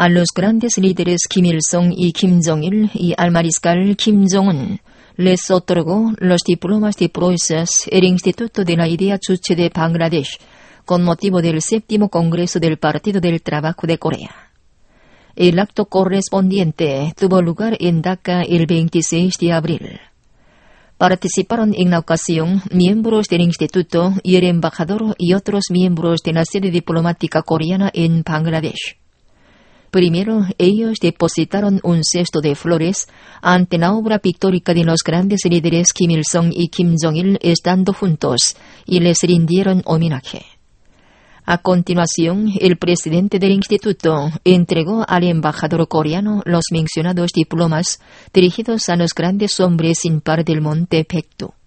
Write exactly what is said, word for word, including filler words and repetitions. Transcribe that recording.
a los grandes líderes Kim Il-sung y Kim Jong-il y al mariscal Kim Jong-un les otorgó los diplomas de proezas el Instituto de la Idea Juche de Bangladesh con motivo del séptimo Congreso del Partido del Trabajo de Corea. El acto correspondiente tuvo lugar en Dhaka el veintiséis de abril. Participaron en la ocasión miembros del instituto y el embajador y otros miembros de la sede diplomática coreana en Bangladesh. Primero, ellos depositaron un cesto de flores ante la obra pictórica de los grandes líderes Kim Il-sung y Kim Jong-il estando juntos y les rindieron homenaje. A continuación, el presidente del instituto entregó al embajador coreano los mencionados diplomas dirigidos a los grandes hombres sin par del monte Paektu.